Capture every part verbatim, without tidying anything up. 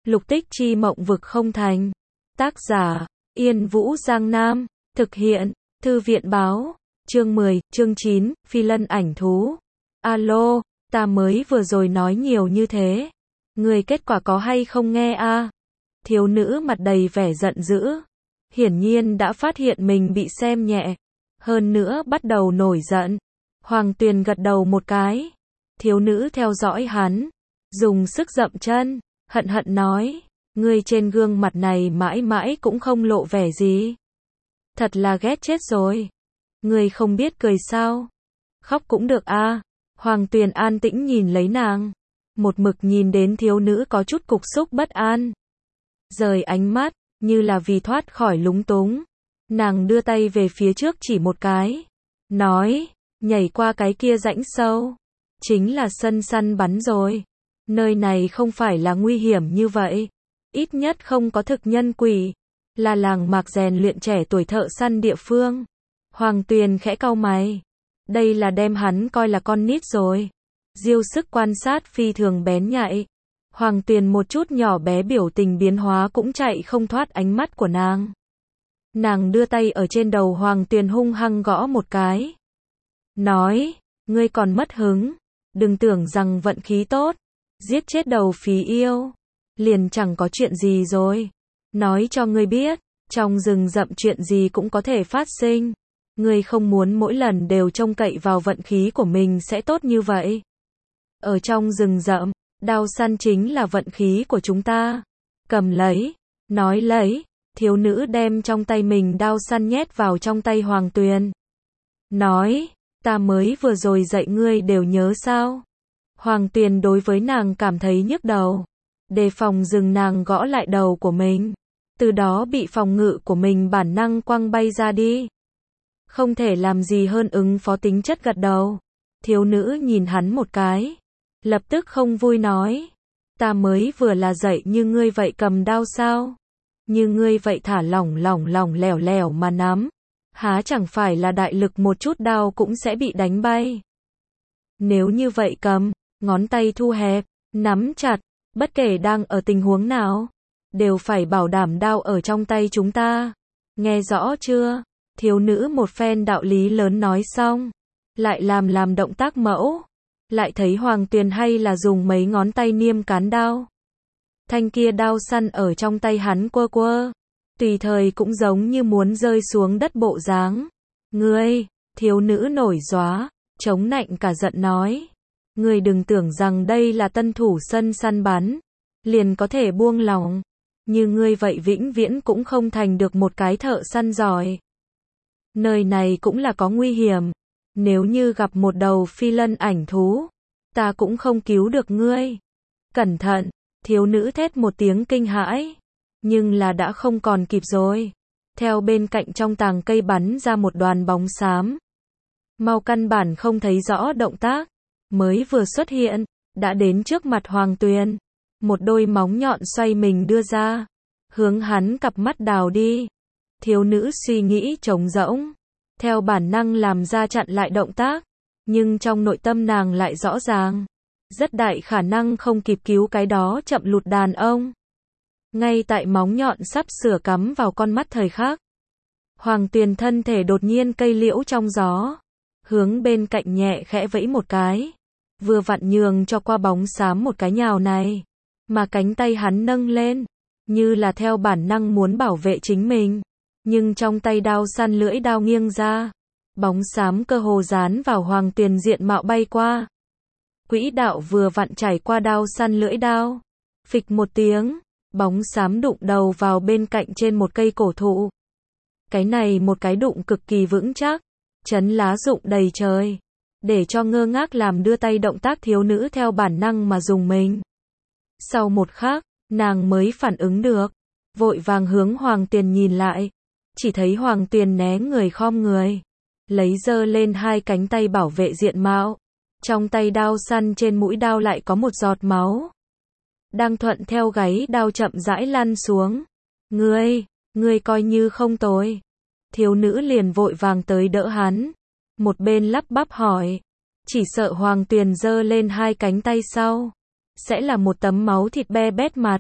Lục tích chi mộng vực không thành. Tác giả, Yên Vũ Giang Nam. Thực hiện, Thư viện báo. Chương mười, chương chín, phi lân ảnh thú. Alo, ta mới vừa rồi nói nhiều như thế. Người kết quả có hay không nghe a? Thiếu nữ mặt đầy vẻ giận dữ. Hiển nhiên đã phát hiện mình bị xem nhẹ. Hơn nữa bắt đầu nổi giận. Hoàng Tuyền gật đầu một cái. Thiếu nữ theo dõi hắn. Dùng sức dậm chân. Hận hận nói. Ngươi trên gương mặt này mãi mãi cũng không lộ vẻ gì. Thật là ghét chết rồi. Ngươi không biết cười sao? Khóc cũng được a. Hoàng Tuyền an tĩnh nhìn lấy nàng. Một mực nhìn đến thiếu nữ có chút cục xúc bất an. Rời ánh mắt, như là vì thoát khỏi lúng túng. Nàng đưa tay về phía trước chỉ một cái. Nói, nhảy qua cái kia rãnh sâu. Chính là sân săn bắn rồi. Nơi này không phải là nguy hiểm như vậy. Ít nhất không có thực nhân quỷ. Là làng mạc rèn luyện trẻ tuổi thợ săn địa phương. Hoàng Tuyền khẽ cau mày. Đây là đem hắn coi là con nít rồi. Diêu sức quan sát phi thường bén nhạy. Hoàng Tuyền một chút nhỏ bé biểu tình biến hóa cũng chạy không thoát ánh mắt của nàng. Nàng đưa tay ở trên đầu Hoàng Tuyền hung hăng gõ một cái. Nói, ngươi còn mất hứng. Đừng tưởng rằng vận khí tốt. Giết chết đầu phí yêu. Liền chẳng có chuyện gì rồi. Nói cho ngươi biết, trong rừng rậm chuyện gì cũng có thể phát sinh. Ngươi không muốn mỗi lần đều trông cậy vào vận khí của mình sẽ tốt như vậy. Ở trong rừng rậm, đao săn chính là vận khí của chúng ta. Cầm lấy, nói lấy, thiếu nữ đem trong tay mình đao săn nhét vào trong tay Hoàng Tuyền. Nói, ta mới vừa rồi dạy ngươi đều nhớ sao? Hoàng Tuyền đối với nàng cảm thấy nhức đầu. Đề phòng dừng nàng gõ lại đầu của mình. Từ đó bị phòng ngự của mình bản năng quăng bay ra đi. Không thể làm gì hơn ứng phó tính chất gật đầu. Thiếu nữ nhìn hắn một cái. Lập tức không vui nói. Ta mới vừa là dạy như ngươi vậy cầm đao sao? Như ngươi vậy thả lỏng lỏng lỏng lẻo lẻo mà nắm. Há chẳng phải là đại lực một chút đao cũng sẽ bị đánh bay. Nếu như vậy cầm, ngón tay thu hẹp, nắm chặt, bất kể đang ở tình huống nào, đều phải bảo đảm đao ở trong tay chúng ta. Nghe rõ chưa? Thiếu nữ một phen đạo lý lớn nói xong, lại làm làm động tác mẫu. Lại thấy Hoàng Tuyền hay là dùng mấy ngón tay niêm cán đao. Thanh kia đao săn ở trong tay hắn quơ quơ. Tùy thời cũng giống như muốn rơi xuống đất bộ dáng. Ngươi, thiếu nữ nổi gióa, chống nạnh cả giận nói. Ngươi đừng tưởng rằng đây là tân thủ sân săn bắn. Liền có thể buông lòng. Như ngươi vậy vĩnh viễn cũng không thành được một cái thợ săn giỏi. Nơi này cũng là có nguy hiểm. Nếu như gặp một đầu phi lân ảnh thú, ta cũng không cứu được ngươi. Cẩn thận, thiếu nữ thét một tiếng kinh hãi. Nhưng là đã không còn kịp rồi. Theo bên cạnh trong tàng cây bắn ra một đoàn bóng xám. Mau căn bản không thấy rõ động tác. Mới vừa xuất hiện, đã đến trước mặt Hoàng Tuyền. Một đôi móng nhọn xoay mình đưa ra. Hướng hắn cặp mắt đào đi. Thiếu nữ suy nghĩ trống rỗng. Theo bản năng làm ra chặn lại động tác. Nhưng trong nội tâm nàng lại rõ ràng. Rất đại khả năng không kịp cứu cái đó chậm lụt đàn ông. Ngay tại móng nhọn sắp sửa cắm vào con mắt thời khắc. Hoàng Tuyền thân thể đột nhiên cây liễu trong gió. Hướng bên cạnh nhẹ khẽ vẫy một cái. Vừa vặn nhường cho qua bóng xám một cái nhào này. Mà cánh tay hắn nâng lên. Như là theo bản năng muốn bảo vệ chính mình. Nhưng trong tay đao săn lưỡi đao nghiêng ra. Bóng xám cơ hồ dán vào Hoàng Tuyền diện mạo bay qua. Quỹ đạo vừa vặn trải qua đao săn lưỡi đao. Phịch một tiếng. Bóng xám đụng đầu vào bên cạnh trên một cây cổ thụ. Cái này một cái đụng cực kỳ vững chắc. Chấn lá rụng đầy trời. Để cho ngơ ngác làm đưa tay động tác thiếu nữ theo bản năng mà dùng mình. Sau một khắc, nàng mới phản ứng được. Vội vàng hướng Hoàng Tuyền nhìn lại. Chỉ thấy Hoàng Tuyền né người khom người. Lấy giơ lên hai cánh tay bảo vệ diện mạo. Trong tay đao săn trên mũi đao lại có một giọt máu. Đang thuận theo gáy đao chậm rãi lăn xuống. Ngươi, ngươi coi như không tồi. Thiếu nữ liền vội vàng tới đỡ hắn. Một bên lắp bắp hỏi. Chỉ sợ Hoàng Tuyền giơ lên hai cánh tay sau. Sẽ là một tấm máu thịt be bét mặt.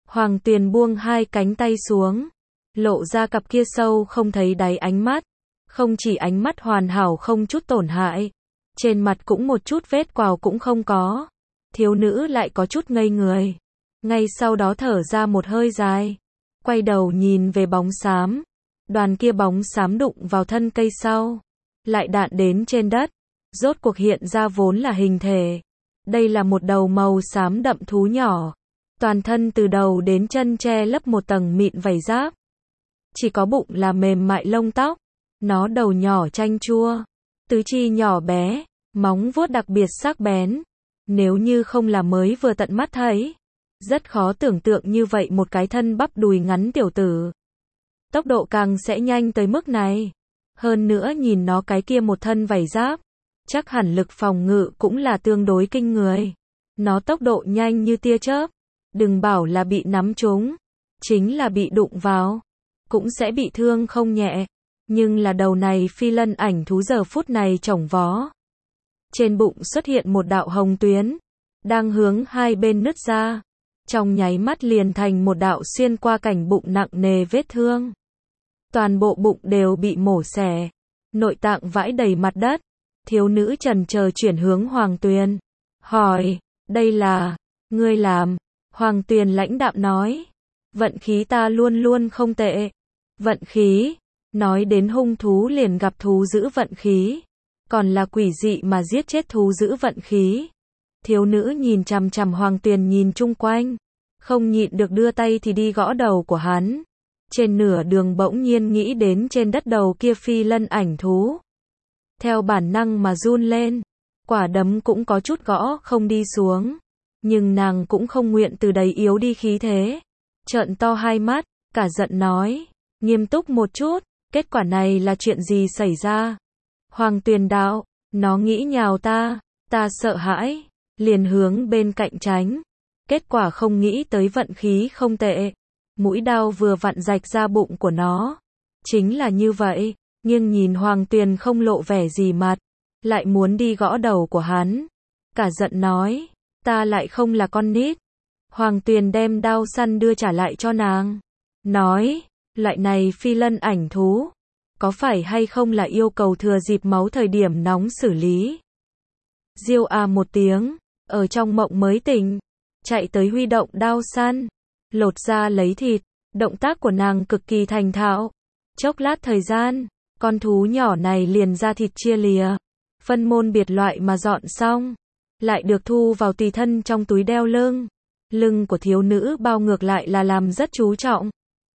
Hoàng Tuyền buông hai cánh tay xuống, lộ ra cặp kia sâu không thấy đáy ánh mắt. Không chỉ ánh mắt hoàn hảo không chút tổn hại, trên mặt cũng một chút vết quào cũng không có. Thiếu nữ lại có chút ngây người. Ngay sau đó thở ra một hơi dài, quay đầu nhìn về bóng xám. Đoàn kia bóng xám đụng vào thân cây sau, lại đạn đến trên đất, rốt cuộc hiện ra vốn là hình thể. Đây là một đầu màu xám đậm thú nhỏ, toàn thân từ đầu đến chân che lấp một tầng mịn vảy giáp. Chỉ có bụng là mềm mại lông tóc. Nó đầu nhỏ chanh chua, tứ chi nhỏ bé, móng vuốt đặc biệt sắc bén. Nếu như không là mới vừa tận mắt thấy, rất khó tưởng tượng như vậy một cái thân bắp đùi ngắn tiểu tử. Tốc độ càng sẽ nhanh tới mức này. Hơn nữa nhìn nó cái kia một thân vảy giáp, chắc hẳn lực phòng ngự cũng là tương đối kinh người. Nó tốc độ nhanh như tia chớp, đừng bảo là bị nắm trúng, chính là bị đụng vào, cũng sẽ bị thương không nhẹ. Nhưng là đầu này phi lân ảnh thú giờ phút này chổng vó. Trên bụng xuất hiện một đạo hồng tuyến, đang hướng hai bên nứt ra. Trong nháy mắt liền thành một đạo xuyên qua cảnh bụng nặng nề vết thương. Toàn bộ bụng đều bị mổ xẻ, nội tạng vãi đầy mặt đất. Thiếu nữ chần chờ chuyển hướng Hoàng Tuyền, hỏi, đây là, ngươi làm? Hoàng Tuyền lãnh đạm nói, vận khí ta luôn luôn không tệ. Vận khí? Nói đến hung thú liền gặp thú giữ vận khí, còn là quỷ dị mà giết chết thú giữ vận khí. Thiếu nữ nhìn chằm chằm Hoàng Tuyền nhìn chung quanh, không nhịn được đưa tay thì đi gõ đầu của hắn. Trên nửa đường bỗng nhiên nghĩ đến trên đất đầu kia phi lân ảnh thú. Theo bản năng mà run lên, quả đấm cũng có chút gõ không đi xuống. Nhưng nàng cũng không nguyện từ đấy yếu đi khí thế. Trợn to hai mắt, cả giận nói, nghiêm túc một chút. Kết quả này là chuyện gì xảy ra? Hoàng Tuyền đạo, nó nghĩ nhào ta, ta sợ hãi, liền hướng bên cạnh tránh. Kết quả không nghĩ tới vận khí không tệ. Mũi đao vừa vặn rạch ra bụng của nó. Chính là như vậy, nghiêng nhìn Hoàng Tuyền không lộ vẻ gì mặt, lại muốn đi gõ đầu của hắn. Cả giận nói, ta lại không là con nít. Hoàng Tuyền đem đao săn đưa trả lại cho nàng. Nói, loại này phi lân ảnh thú, có phải hay không là yêu cầu thừa dịp máu thời điểm nóng xử lý? Diêu à một tiếng, ở trong mộng mới tỉnh, chạy tới huy động đao săn, lột ra lấy thịt, động tác của nàng cực kỳ thành thạo. Chốc lát thời gian, con thú nhỏ này liền ra thịt chia lìa, phân môn biệt loại mà dọn xong, lại được thu vào tùy thân trong túi đeo lưng. Lưng của thiếu nữ bao ngược lại là làm rất chú trọng.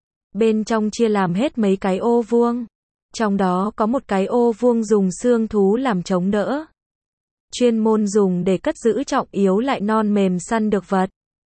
Bên trong chia làm hết mấy cái ô vuông. Trong đó có một cái ô vuông dùng xương thú làm chống đỡ. Chuyên môn dùng để cất giữ trọng yếu lại non mềm săn được vật.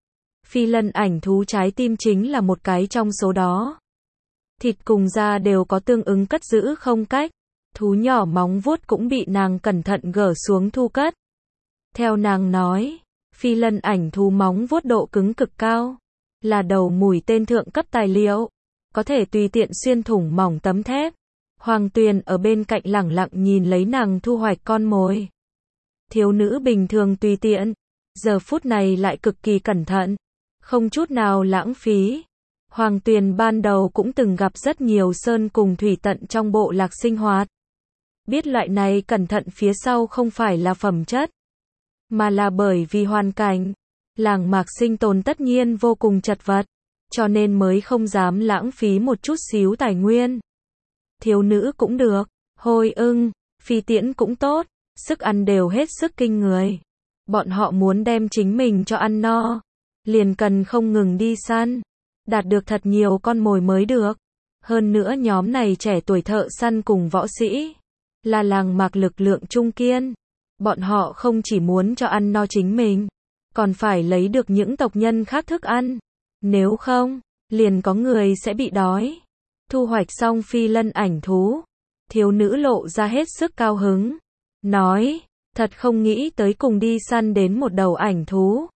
Phi lân ảnh thú trái tim chính là một cái trong số đó. Thịt cùng da đều có tương ứng cất giữ không cách. Thú nhỏ móng vuốt cũng bị nàng cẩn thận gỡ xuống thu cất. Theo nàng nói, phi lân ảnh thú móng vuốt độ cứng cực cao, là đầu mũi tên thượng cấp tài liệu, có thể tùy tiện xuyên thủng mỏng tấm thép. Hoàng Tuyền ở bên cạnh lẳng lặng nhìn lấy nàng thu hoạch con mồi. Thiếu nữ bình thường tùy tiện, giờ phút này lại cực kỳ cẩn thận, không chút nào lãng phí. Hoàng Tuyền ban đầu cũng từng gặp rất nhiều sơn cùng thủy tận trong bộ lạc sinh hoạt. Biết loại này cẩn thận phía sau không phải là phẩm chất, mà là bởi vì hoàn cảnh. Làng mạc sinh tồn tất nhiên vô cùng chật vật, cho nên mới không dám lãng phí một chút xíu tài nguyên. Thiếu nữ cũng được, hôi ưng, phi tiễn cũng tốt, sức ăn đều hết sức kinh người. Bọn họ muốn đem chính mình cho ăn no, liền cần không ngừng đi săn, đạt được thật nhiều con mồi mới được. Hơn nữa nhóm này trẻ tuổi thợ săn cùng võ sĩ, là làng mạc lực lượng trung kiên. Bọn họ không chỉ muốn cho ăn no chính mình, còn phải lấy được những tộc nhân khác thức ăn. Nếu không, liền có người sẽ bị đói. Thu hoạch xong phi lân ảnh thú, thiếu nữ lộ ra hết sức cao hứng. Nói, thật không nghĩ tới cùng đi săn đến một đầu ảnh thú.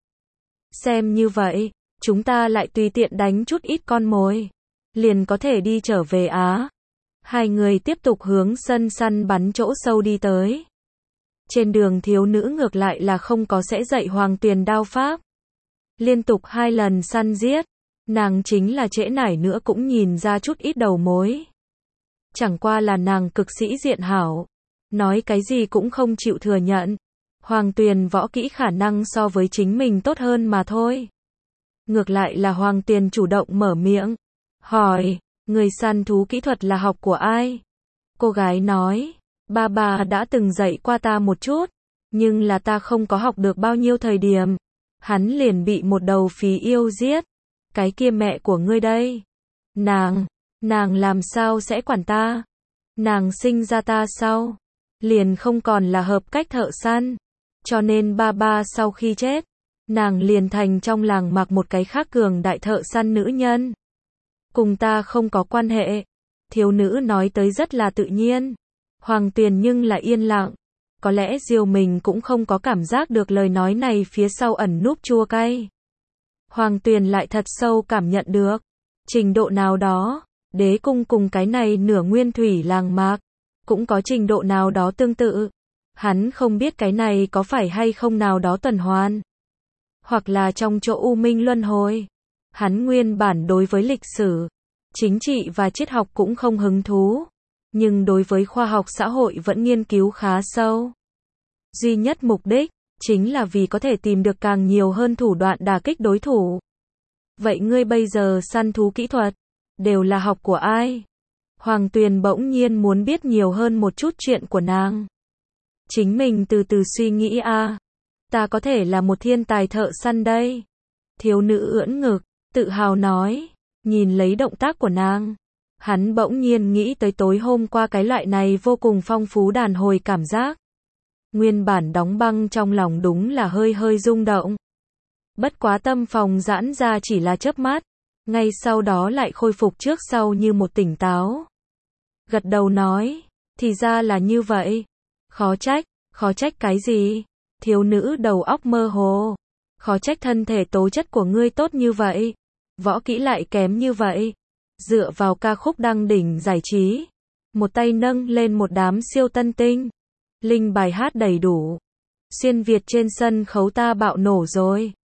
Xem như vậy, chúng ta lại tùy tiện đánh chút ít con mồi, liền có thể đi trở về Á. Hai người tiếp tục hướng sân săn bắn chỗ sâu đi tới. Trên đường thiếu nữ ngược lại là không có sẽ dạy Hoàng Tuyền đao pháp. Liên tục hai lần săn giết, Nàng chính là trễ nải nữa cũng nhìn ra chút ít đầu mối. Chẳng qua là nàng cực sĩ diện hảo. Nói cái gì cũng không chịu thừa nhận. Hoàng Tuyền võ kỹ khả năng so với chính mình tốt hơn mà thôi. Ngược lại là Hoàng Tuyền chủ động mở miệng. Hỏi, người săn thú kỹ thuật là học của ai? Cô gái nói, ba bà đã từng dạy qua ta một chút. Nhưng là ta không có học được bao nhiêu thời điểm. Hắn liền bị một đầu phí yêu giết. Cái kia mẹ của ngươi đây. Nàng, nàng làm sao sẽ quản ta? Nàng sinh ra ta sau. Liền không còn là hợp cách thợ săn. Cho nên ba ba sau khi chết. Nàng liền thành trong làng mặc một cái khác cường đại thợ săn nữ nhân. Cùng ta không có quan hệ. Thiếu nữ nói tới rất là tự nhiên. Hoàng Tuyền nhưng là yên lặng. Có lẽ Diêu mình cũng không có cảm giác được lời nói này phía sau ẩn núp chua cay. Hoàng Tuyền lại thật sâu cảm nhận được. Trình độ nào đó, đế cung cùng cái này nửa nguyên thủy làng mạc, cũng có trình độ nào đó tương tự. Hắn không biết cái này có phải hay không nào đó tuần hoàn. Hoặc là trong chỗ u minh luân hồi. Hắn nguyên bản đối với lịch sử, chính trị và triết học cũng không hứng thú. Nhưng đối với khoa học xã hội vẫn nghiên cứu khá sâu. Duy nhất mục đích, chính là vì có thể tìm được càng nhiều hơn thủ đoạn đả kích đối thủ. Vậy ngươi bây giờ săn thú kỹ thuật, đều là học của ai? Hoàng Tuyền bỗng nhiên muốn biết nhiều hơn một chút chuyện của nàng. Chính mình từ từ suy nghĩ a à, ta có thể là một thiên tài thợ săn đây. Thiếu nữ ưỡn ngực, tự hào nói, nhìn lấy động tác của nàng. Hắn bỗng nhiên nghĩ tới tối hôm qua cái loại này vô cùng phong phú đàn hồi cảm giác. Nguyên bản đóng băng trong lòng đúng là hơi hơi rung động. Bất quá tâm phòng giãn ra chỉ là chớp mắt, ngay sau đó lại khôi phục trước sau như một tỉnh táo. Gật đầu nói, thì ra là như vậy. Khó trách, khó trách cái gì? Thiếu nữ đầu óc mơ hồ. Khó trách thân thể tố chất của ngươi tốt như vậy. Võ kỹ lại kém như vậy. Dựa vào ca khúc đăng đỉnh giải trí. Một tay nâng lên một đám siêu tân tinh. Linh bài hát đầy đủ. Xuyên Việt trên sân khấu ta bạo nổ rồi.